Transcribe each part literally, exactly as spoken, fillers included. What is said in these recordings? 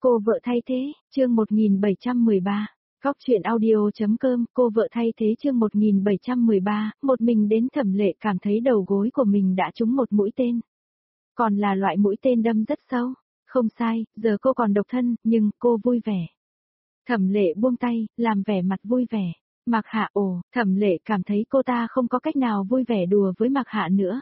Cô vợ thay thế, chương một nghìn bảy trăm mười ba. Góc truyện audio.com, cô vợ thay thế chương một nghìn bảy trăm mười ba, một mình đến Thẩm Lệ cảm thấy đầu gối của mình đã trúng một mũi tên. Còn là loại mũi tên đâm rất sâu. Không sai, giờ cô còn độc thân, nhưng cô vui vẻ. Thẩm Lệ buông tay, làm vẻ mặt vui vẻ. Mạc Hạ ồ, Thẩm Lệ cảm thấy cô ta không có cách nào vui vẻ đùa với Mạc Hạ nữa.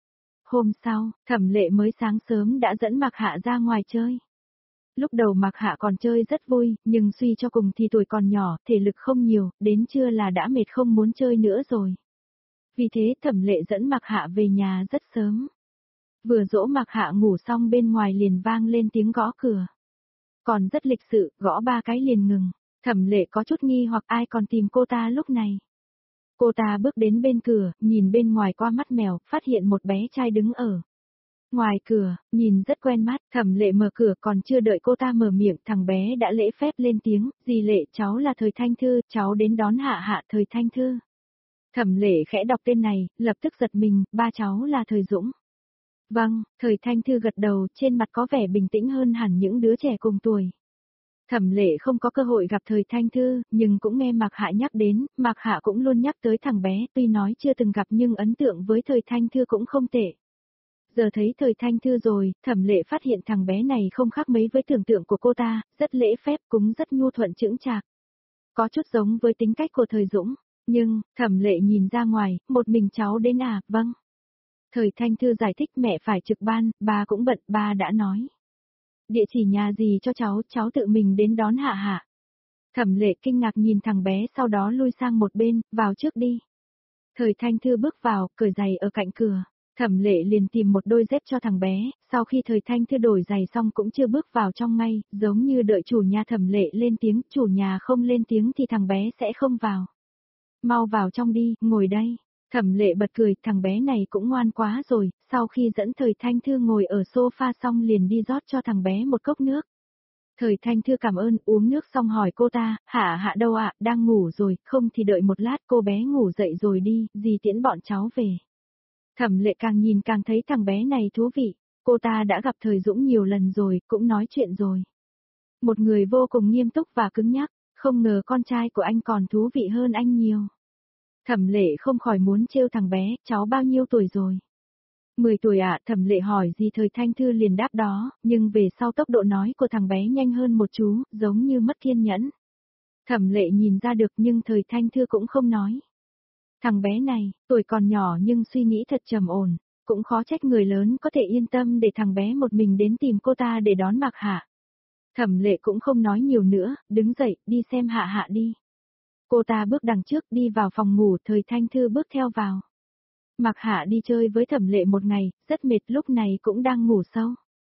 Hôm sau, Thẩm Lệ mới sáng sớm đã dẫn Mạc Hạ ra ngoài chơi. Lúc đầu Mạc Hạ còn chơi rất vui, nhưng suy cho cùng thì tuổi còn nhỏ, thể lực không nhiều, đến trưa là đã mệt không muốn chơi nữa rồi. Vì thế Thẩm Lệ dẫn Mạc Hạ về nhà rất sớm. Vừa dỗ Mạc Hạ ngủ xong bên ngoài liền vang lên tiếng gõ cửa. Còn rất lịch sự, gõ ba cái liền ngừng. Thẩm Lệ có chút nghi hoặc ai còn tìm cô ta lúc này. Cô ta bước đến bên cửa, nhìn bên ngoài qua mắt mèo, phát hiện một bé trai đứng ở ngoài cửa, nhìn rất quen mắt. Thẩm Lệ mở cửa còn chưa đợi cô ta mở miệng, thằng bé đã lễ phép lên tiếng, dì Lệ cháu là Thời Thanh Thư, cháu đến đón Hạ Hạ Thời Thanh Thư. Thẩm Lệ khẽ đọc tên này, lập tức giật mình, ba cháu là Thời Dũng. Vâng, Thời Thanh Thư gật đầu, trên mặt có vẻ bình tĩnh hơn hẳn những đứa trẻ cùng tuổi. Thẩm Lệ không có cơ hội gặp Thời Thanh Thư, nhưng cũng nghe Mạc Hạ nhắc đến, Mạc Hạ cũng luôn nhắc tới thằng bé, tuy nói chưa từng gặp nhưng ấn tượng với Thời Thanh Thư cũng không tệ. Giờ thấy Thời Thanh Thư rồi, Thẩm Lệ phát hiện thằng bé này không khác mấy với tưởng tượng của cô ta, rất lễ phép cũng rất nhu thuận chững chạc. Có chút giống với tính cách của Thời Dũng, nhưng, Thẩm Lệ nhìn ra ngoài, một mình cháu đến à, vâng. Thời Thanh Thư giải thích mẹ phải trực ban, ba cũng bận, ba đã nói. Địa chỉ nhà gì cho cháu, cháu tự mình đến đón Hạ Hạ. Thẩm Lệ kinh ngạc nhìn thằng bé sau đó lui sang một bên, vào trước đi. Thời Thanh Thư bước vào, cởi giày ở cạnh cửa. Thẩm Lệ liền tìm một đôi dép cho thằng bé, sau khi Thời Thanh Thư đổi giày xong cũng chưa bước vào trong ngay, giống như đợi chủ nhà. Thẩm Lệ lên tiếng, chủ nhà không lên tiếng thì thằng bé sẽ không vào. Mau vào trong đi, ngồi đây. Thẩm Lệ bật cười, thằng bé này cũng ngoan quá rồi, sau khi dẫn Thời Thanh Thư ngồi ở sofa xong liền đi rót cho thằng bé một cốc nước. Thời Thanh Thư cảm ơn, uống nước xong hỏi cô ta, Hạ Hạ đâu ạ, đang ngủ rồi, không thì đợi một lát cô bé ngủ dậy rồi đi, dì tiễn bọn cháu về. Thẩm Lệ càng nhìn càng thấy thằng bé này thú vị, cô ta đã gặp Thời Dũng nhiều lần rồi, cũng nói chuyện rồi. Một người vô cùng nghiêm túc và cứng nhắc, không ngờ con trai của anh còn thú vị hơn anh nhiều. Thẩm Lệ không khỏi muốn trêu thằng bé, cháu bao nhiêu tuổi rồi? Mười tuổi ạ, à, Thẩm Lệ hỏi gì Thời Thanh Thư liền đáp đó, nhưng về sau tốc độ nói của thằng bé nhanh hơn một chú, giống như mất kiên nhẫn. Thẩm Lệ nhìn ra được nhưng Thời Thanh Thư cũng không nói. Thằng bé này, tuổi còn nhỏ nhưng suy nghĩ thật trầm ổn, cũng khó trách người lớn có thể yên tâm để thằng bé một mình đến tìm cô ta để đón Mạc Hạ. Thẩm Lệ cũng không nói nhiều nữa, đứng dậy, đi xem Hạ Hạ đi. Cô ta bước đằng trước đi vào phòng ngủ, Thời Thanh Thư bước theo vào. Mạc Hạ đi chơi với Thẩm Lệ một ngày, rất mệt lúc này cũng đang ngủ sâu.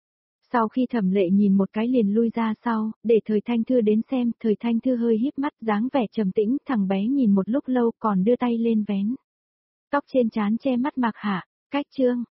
Sau khi Thẩm Lệ nhìn một cái liền lui ra sau, để Thời Thanh Thư đến xem, Thời Thanh Thư hơi híp mắt dáng vẻ trầm tĩnh, thằng bé nhìn một lúc lâu còn đưa tay lên vén tóc trên trán che mắt Mạc Hạ, cách chương.